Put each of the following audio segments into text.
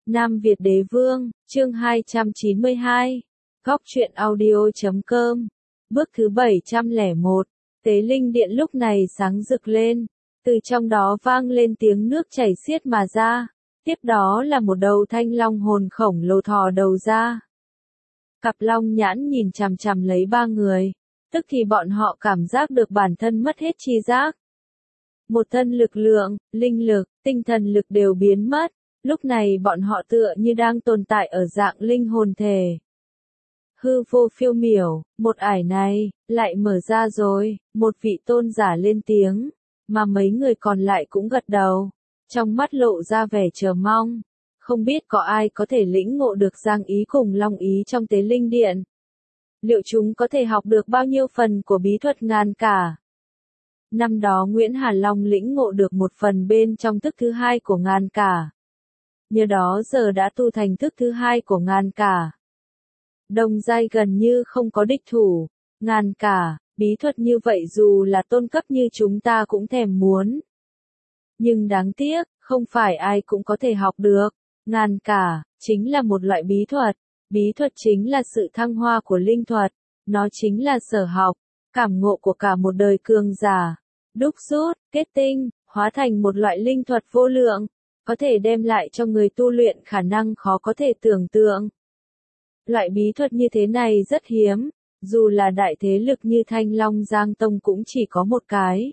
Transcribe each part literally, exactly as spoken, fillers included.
Nam Việt Đế Vương, chương hai trăm chín mươi hai. Góc truyện audio chấm com. Bước thứ bảy trăm lẻ một. Tế linh điện lúc này sáng rực lên, từ trong đó vang lên tiếng nước chảy xiết mà ra, tiếp đó là một đầu thanh long hồn khổng lồ thò đầu ra. Cặp long nhãn nhìn chằm chằm lấy ba người, tức thì bọn họ cảm giác được bản thân mất hết tri giác. Một thân lực lượng, linh lực, tinh thần lực đều biến mất, lúc này bọn họ tựa như đang tồn tại ở dạng linh hồn thể. Hư vô phiêu miểu, một ải này, lại mở ra rồi, một vị tôn giả lên tiếng, mà mấy người còn lại cũng gật đầu, trong mắt lộ ra vẻ chờ mong. Không biết có ai có thể lĩnh ngộ được giang ý cùng long ý trong tế linh điện? Liệu chúng có thể học được bao nhiêu phần của bí thuật ngàn cả? Năm đó Nguyễn Hà Long lĩnh ngộ được một phần bên trong thức thứ hai của ngàn cả. Nhờ đó giờ đã tu thành thức thứ hai của ngàn cả. Đồng giai gần như không có địch thủ, ngàn cả, bí thuật như vậy dù là tôn cấp như chúng ta cũng thèm muốn. Nhưng đáng tiếc, không phải ai cũng có thể học được. Ngàn cả, chính là một loại bí thuật. Bí thuật chính là sự thăng hoa của linh thuật. Nó chính là sở học, cảm ngộ của cả một đời cường giả. Đúc rút, kết tinh, hóa thành một loại linh thuật vô lượng, có thể đem lại cho người tu luyện khả năng khó có thể tưởng tượng. Loại bí thuật như thế này rất hiếm, dù là đại thế lực như Thanh Long Giang Tông cũng chỉ có một cái.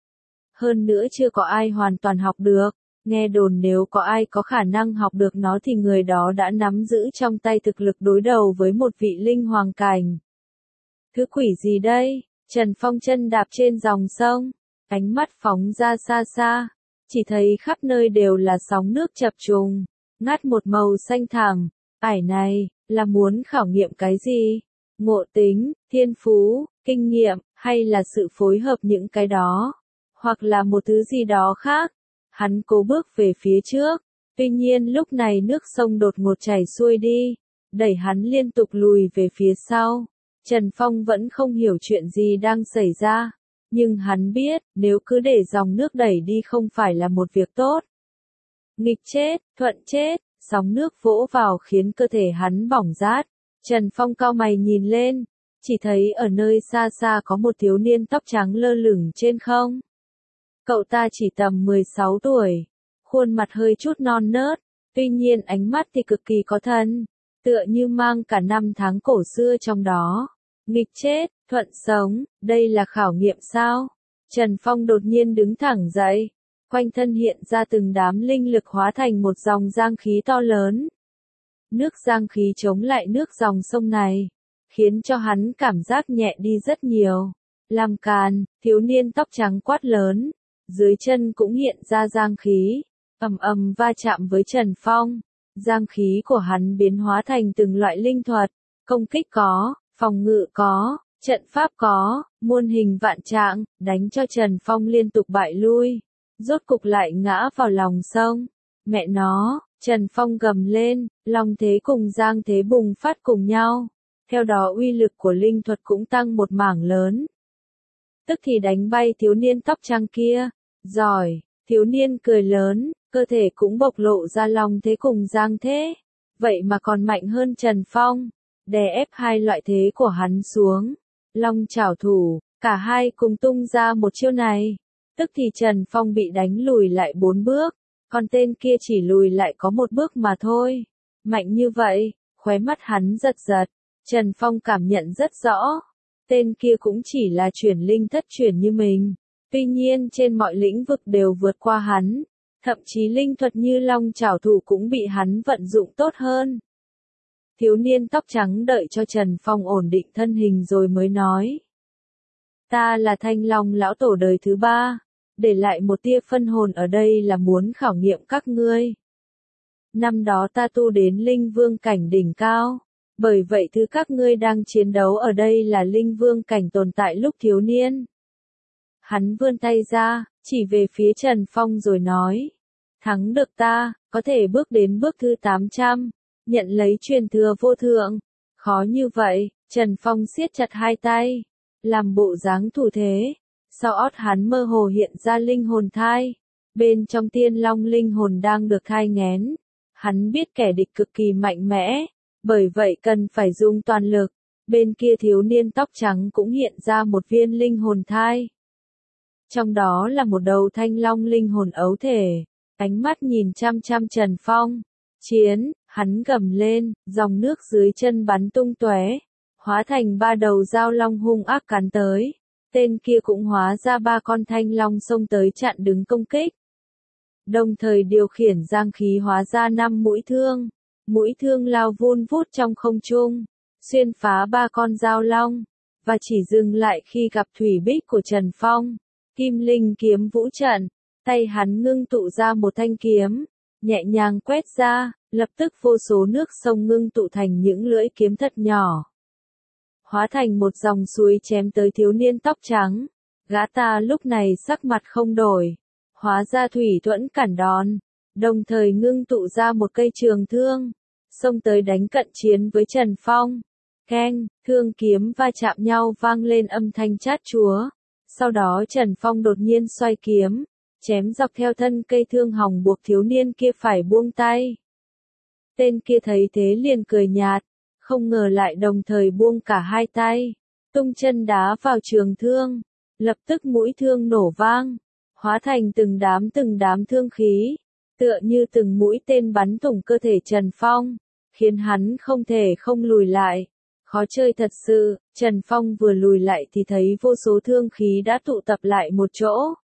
Hơn nữa chưa có ai hoàn toàn học được, nghe đồn nếu có ai có khả năng học được nó thì người đó đã nắm giữ trong tay thực lực đối đầu với một vị linh hoàng cảnh. Thứ quỷ gì đây? Trần Phong chân đạp trên dòng sông, ánh mắt phóng ra xa xa, chỉ thấy khắp nơi đều là sóng nước chập trùng, ngát một màu xanh thẳm. Ải này, là muốn khảo nghiệm cái gì? Ngộ tính, thiên phú, kinh nghiệm, hay là sự phối hợp những cái đó? Hoặc là một thứ gì đó khác? Hắn cố bước về phía trước, tuy nhiên lúc này nước sông đột ngột chảy xuôi đi, đẩy hắn liên tục lùi về phía sau. Trần Phong vẫn không hiểu chuyện gì đang xảy ra, nhưng hắn biết, nếu cứ để dòng nước đẩy đi không phải là một việc tốt. Nghịch chết, thuận chết, sóng nước vỗ vào khiến cơ thể hắn bỏng rát. Trần Phong cau mày nhìn lên, chỉ thấy ở nơi xa xa có một thiếu niên tóc trắng lơ lửng trên không. Cậu ta chỉ tầm mười sáu tuổi, khuôn mặt hơi chút non nớt, tuy nhiên ánh mắt thì cực kỳ có thần, tựa như mang cả năm tháng cổ xưa trong đó. Nghịch chết, thuận sống, đây là khảo nghiệm sao? Trần Phong đột nhiên đứng thẳng dậy, quanh thân hiện ra từng đám linh lực hóa thành một dòng giang khí to lớn. Nước giang khí chống lại nước dòng sông này, khiến cho hắn cảm giác nhẹ đi rất nhiều. Làm càn, thiếu niên tóc trắng quát lớn, dưới chân cũng hiện ra giang khí, ầm ầm va chạm với Trần Phong. Giang khí của hắn biến hóa thành từng loại linh thuật, công kích có, phòng ngự có, trận pháp có, muôn hình vạn trạng, đánh cho Trần Phong liên tục bại lui, rốt cục lại ngã vào lòng sông. Mẹ nó, Trần Phong gầm lên, long thế cùng giang thế bùng phát cùng nhau, theo đó uy lực của linh thuật cũng tăng một mảng lớn. Tức thì đánh bay thiếu niên tóc trắng kia. Giỏi, thiếu niên cười lớn, cơ thể cũng bộc lộ ra long thế cùng giang thế, vậy mà còn mạnh hơn Trần Phong, đè ép hai loại thế của hắn xuống. Long chảo thủ, cả hai cùng tung ra một chiêu này, tức thì Trần Phong bị đánh lùi lại bốn bước, còn tên kia chỉ lùi lại có một bước mà thôi. Mạnh như vậy, khóe mắt hắn giật giật, Trần Phong cảm nhận rất rõ, tên kia cũng chỉ là chuyển linh thất chuyển như mình. Tuy nhiên trên mọi lĩnh vực đều vượt qua hắn, thậm chí linh thuật như long chảo thủ cũng bị hắn vận dụng tốt hơn. Thiếu niên tóc trắng đợi cho Trần Phong ổn định thân hình rồi mới nói. Ta là Thanh Long lão tổ đời thứ ba, để lại một tia phân hồn ở đây là muốn khảo nghiệm các ngươi. Năm đó ta tu đến linh vương cảnh đỉnh cao, bởi vậy thứ các ngươi đang chiến đấu ở đây là linh vương cảnh tồn tại lúc thiếu niên. Hắn vươn tay ra, chỉ về phía Trần Phong rồi nói. Thắng được ta, có thể bước đến bước thứ tám trăm, nhận lấy truyền thừa vô thượng. Khó như vậy, Trần Phong siết chặt hai tay, làm bộ dáng thủ thế. Sau ót hắn mơ hồ hiện ra linh hồn thai. Bên trong tiên long linh hồn đang được thai nghén. Hắn biết kẻ địch cực kỳ mạnh mẽ, bởi vậy cần phải dùng toàn lực. Bên kia thiếu niên tóc trắng cũng hiện ra một viên linh hồn thai. Trong đó là một đầu thanh long linh hồn ấu thể, ánh mắt nhìn chăm chăm Trần Phong. Chiến, hắn gầm lên, dòng nước dưới chân bắn tung tóe, hóa thành ba đầu dao long hung ác cắn tới. Tên kia cũng hóa ra ba con thanh long xông tới chặn đứng công kích. Đồng thời điều khiển giang khí hóa ra năm mũi thương. Mũi thương lao vun vút trong không trung, xuyên phá ba con dao long, và chỉ dừng lại khi gặp thủy bích của Trần Phong. Kim linh kiếm vũ trận, tay hắn ngưng tụ ra một thanh kiếm, nhẹ nhàng quét ra, lập tức vô số nước sông ngưng tụ thành những lưỡi kiếm thật nhỏ. Hóa thành một dòng suối chém tới thiếu niên tóc trắng. Gã ta lúc này sắc mặt không đổi, hóa ra thủy thuẫn cản đòn, đồng thời ngưng tụ ra một cây trường thương, xông tới đánh cận chiến với Trần Phong. Keng, thương kiếm va chạm nhau vang lên âm thanh chát chúa. Sau đó Trần Phong đột nhiên xoay kiếm, chém dọc theo thân cây thương hòng buộc thiếu niên kia phải buông tay. Tên kia thấy thế liền cười nhạt, không ngờ lại đồng thời buông cả hai tay, tung chân đá vào trường thương, lập tức mũi thương nổ vang, hóa thành từng đám từng đám thương khí, tựa như từng mũi tên bắn thủng cơ thể Trần Phong, khiến hắn không thể không lùi lại. Khó chơi thật sự, Trần Phong vừa lùi lại thì thấy vô số thương khí đã tụ tập lại một chỗ,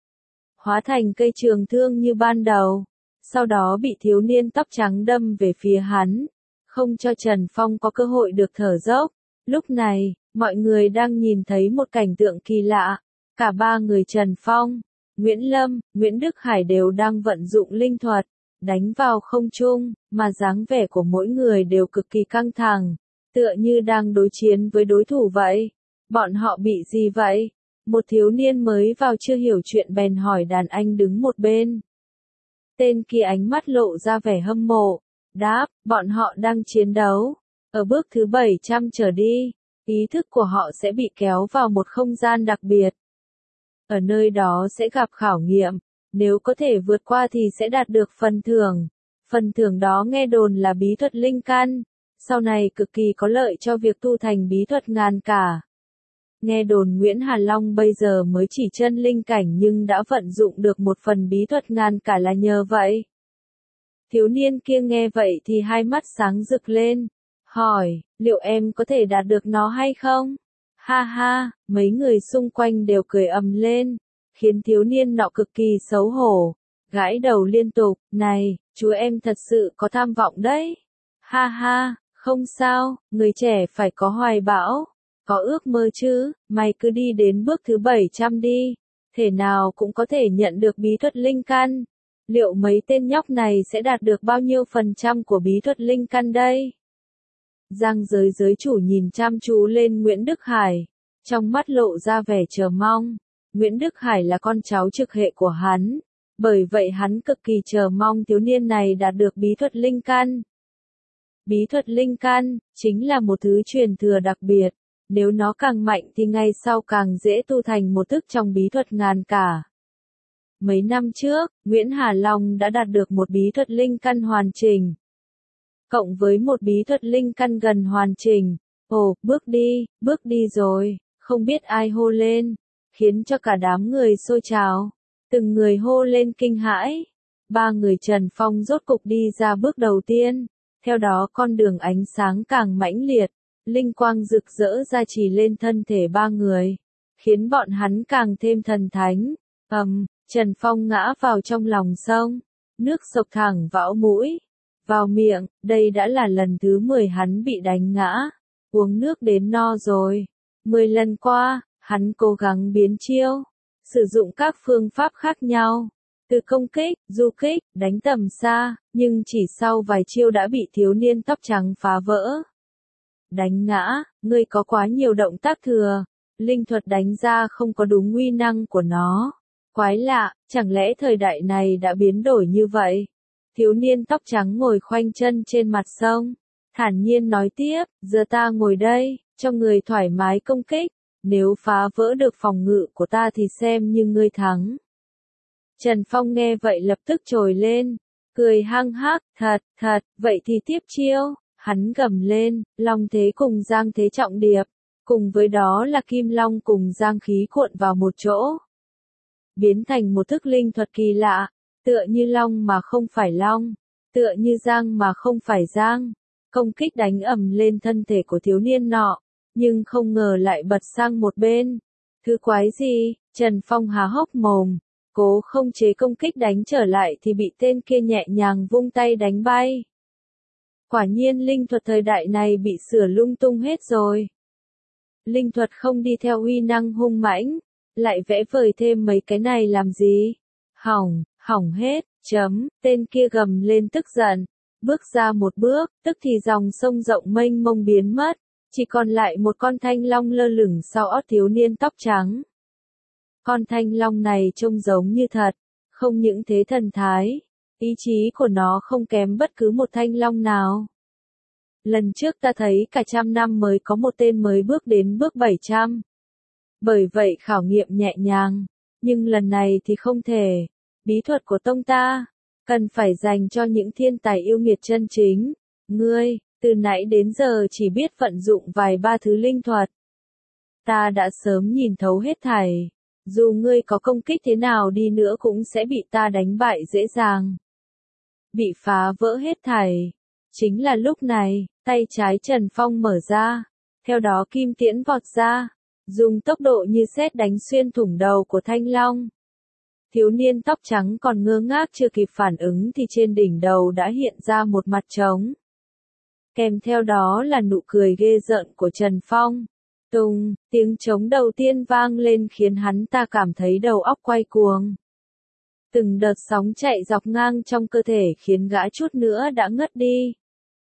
hóa thành cây trường thương như ban đầu, sau đó bị thiếu niên tóc trắng đâm về phía hắn, không cho Trần Phong có cơ hội được thở dốc. Lúc này, mọi người đang nhìn thấy một cảnh tượng kỳ lạ, cả ba người Trần Phong, Nguyễn Lâm, Nguyễn Đức Hải đều đang vận dụng linh thuật, đánh vào không trung, mà dáng vẻ của mỗi người đều cực kỳ căng thẳng, tựa như đang đối chiến với đối thủ vậy. Bọn họ bị gì vậy? Một thiếu niên mới vào chưa hiểu chuyện bèn hỏi đàn anh đứng một bên. Tên kia ánh mắt lộ ra vẻ hâm mộ, đáp, bọn họ đang chiến đấu. Ở bước thứ bảy trăm trở đi, ý thức của họ sẽ bị kéo vào một không gian đặc biệt. Ở nơi đó sẽ gặp khảo nghiệm, nếu có thể vượt qua thì sẽ đạt được phần thưởng. Phần thưởng đó nghe đồn là bí thuật linh căn, sau này cực kỳ có lợi cho việc tu thành bí thuật ngàn cả. Nghe đồn Nguyễn Hà Long bây giờ mới chỉ chân linh cảnh nhưng đã vận dụng được một phần bí thuật ngàn cả là nhờ vậy. Thiếu niên kia nghe vậy thì hai mắt sáng rực lên, hỏi, liệu em có thể đạt được nó hay không? Ha ha, mấy người xung quanh đều cười ầm lên, khiến thiếu niên nọ cực kỳ xấu hổ, gãi đầu liên tục, này, chú em thật sự có tham vọng đấy. Ha ha, không sao, người trẻ phải có hoài bão, có ước mơ chứ, mày cứ đi đến bước thứ bảy trăm đi, thể nào cũng có thể nhận được bí thuật linh căn. Liệu mấy tên nhóc này sẽ đạt được bao nhiêu phần trăm của bí thuật linh căn đây? Giang giới giới chủ nhìn chăm chú lên Nguyễn Đức Hải, trong mắt lộ ra vẻ chờ mong. Nguyễn Đức Hải là con cháu trực hệ của hắn, bởi vậy hắn cực kỳ chờ mong thiếu niên này đạt được bí thuật linh căn. Bí thuật linh căn chính là một thứ truyền thừa đặc biệt, nếu nó càng mạnh thì ngày sau càng dễ tu thành một thức trong bí thuật ngàn cả. Mấy năm trước, Nguyễn Hà Long đã đạt được một bí thuật linh căn hoàn chỉnh, cộng với một bí thuật linh căn gần hoàn chỉnh. Ồ, bước đi, bước đi rồi, không biết ai hô lên, khiến cho cả đám người xôi trào, từng người hô lên kinh hãi. Ba người Trần Phong rốt cục đi ra bước đầu tiên, theo đó con đường ánh sáng càng mãnh liệt, linh quang rực rỡ ra chỉ lên thân thể ba người, khiến bọn hắn càng thêm thần thánh. Ầm, Trần Phong ngã vào trong lòng sông, nước sộc thẳng vào mũi, vào miệng, đây đã là lần thứ mười hắn bị đánh ngã, uống nước đến no rồi. mười lần qua, hắn cố gắng biến chiêu, sử dụng các phương pháp khác nhau, từ công kích, du kích, đánh tầm xa, nhưng chỉ sau vài chiêu đã bị thiếu niên tóc trắng phá vỡ. Đánh ngã, ngươi có quá nhiều động tác thừa, linh thuật đánh ra không có đúng uy năng của nó. Quái lạ, chẳng lẽ thời đại này đã biến đổi như vậy? Thiếu niên tóc trắng ngồi khoanh chân trên mặt sông, thản nhiên nói tiếp, giờ ta ngồi đây, cho người thoải mái công kích, nếu phá vỡ được phòng ngự của ta thì xem như ngươi thắng. Trần Phong nghe vậy lập tức trồi lên, cười hăng hắc, thật, thật, vậy thì tiếp chiêu, hắn gầm lên, Long Thế cùng Giang Thế trọng điệp, cùng với đó là Kim Long cùng Giang khí cuộn vào một chỗ. Biến thành một thức linh thuật kỳ lạ, tựa như Long mà không phải Long, tựa như Giang mà không phải Giang, công kích đánh ầm lên thân thể của thiếu niên nọ, nhưng không ngờ lại bật sang một bên. Thứ quái gì? Trần Phong há hốc mồm, cố không chế công kích đánh trở lại thì bị tên kia nhẹ nhàng vung tay đánh bay. Quả nhiên linh thuật thời đại này bị sửa lung tung hết rồi. Linh thuật không đi theo uy năng hung mãnh, lại vẽ vời thêm mấy cái này làm gì? Hỏng, hỏng hết, chấm, tên kia gầm lên tức giận, bước ra một bước, tức thì dòng sông rộng mênh mông biến mất, chỉ còn lại một con thanh long lơ lửng sau ót thiếu niên tóc trắng. Con thanh long này trông giống như thật, không những thế thần thái, ý chí của nó không kém bất cứ một thanh long nào. Lần trước ta thấy cả trăm năm mới có một tên mới bước đến bước bảy trăm. Bởi vậy khảo nghiệm nhẹ nhàng, nhưng lần này thì không thể. Bí thuật của tông ta, cần phải dành cho những thiên tài yêu nghiệt chân chính. Ngươi, từ nãy đến giờ chỉ biết vận dụng vài ba thứ linh thuật. Ta đã sớm nhìn thấu hết thảy. Dù ngươi có công kích thế nào đi nữa cũng sẽ bị ta đánh bại dễ dàng. Bị phá vỡ hết thảy. Chính là lúc này, tay trái Trần Phong mở ra. Theo đó kim tiễn vọt ra. Dùng tốc độ như sét đánh xuyên thủng đầu của thanh long. Thiếu niên tóc trắng còn ngơ ngác chưa kịp phản ứng thì trên đỉnh đầu đã hiện ra một mặt trống. Kèm theo đó là nụ cười ghê rợn của Trần Phong. Tùng, tiếng trống đầu tiên vang lên khiến hắn ta cảm thấy đầu óc quay cuồng. Từng đợt sóng chạy dọc ngang trong cơ thể khiến gã chút nữa đã ngất đi.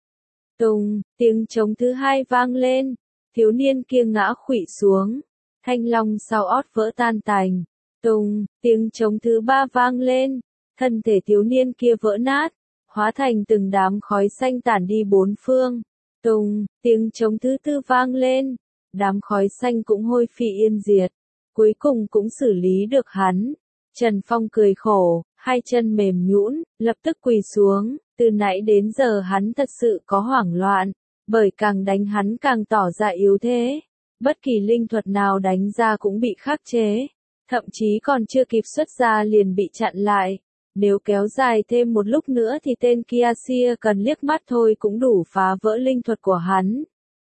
Tùng, tiếng trống thứ hai vang lên, thiếu niên kia ngã khuỵu xuống, thanh long sau ót vỡ tan tành. Tùng, tiếng trống thứ ba vang lên, thân thể thiếu niên kia vỡ nát, hóa thành từng đám khói xanh tản đi bốn phương. Tùng, tiếng trống thứ tư vang lên, đám khói xanh cũng hôi phi yên diệt, cuối cùng cũng xử lý được hắn. Trần Phong cười khổ, hai chân mềm nhũn, lập tức quỳ xuống, từ nãy đến giờ hắn thật sự có hoảng loạn, bởi càng đánh hắn càng tỏ ra yếu thế. Bất kỳ linh thuật nào đánh ra cũng bị khắc chế, thậm chí còn chưa kịp xuất ra liền bị chặn lại. Nếu kéo dài thêm một lúc nữa thì tên kia xia cần liếc mắt thôi cũng đủ phá vỡ linh thuật của hắn.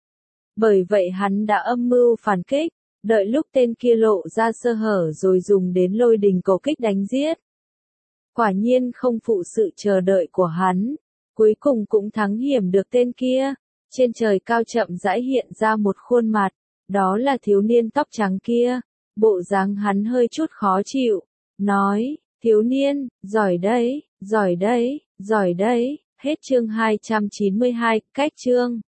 Bởi vậy hắn đã âm mưu phản kích, đợi lúc tên kia lộ ra sơ hở rồi dùng đến lôi đình cầu kích đánh giết. Quả nhiên không phụ sự chờ đợi của hắn, cuối cùng cũng thắng hiểm được tên kia. Trên trời cao chậm rãi hiện ra một khuôn mặt, đó là thiếu niên tóc trắng kia. Bộ dáng hắn hơi chút khó chịu, nói, thiếu niên, giỏi đấy, giỏi đấy, giỏi đấy. Hết chương hai trăm chín mươi hai, cách chương.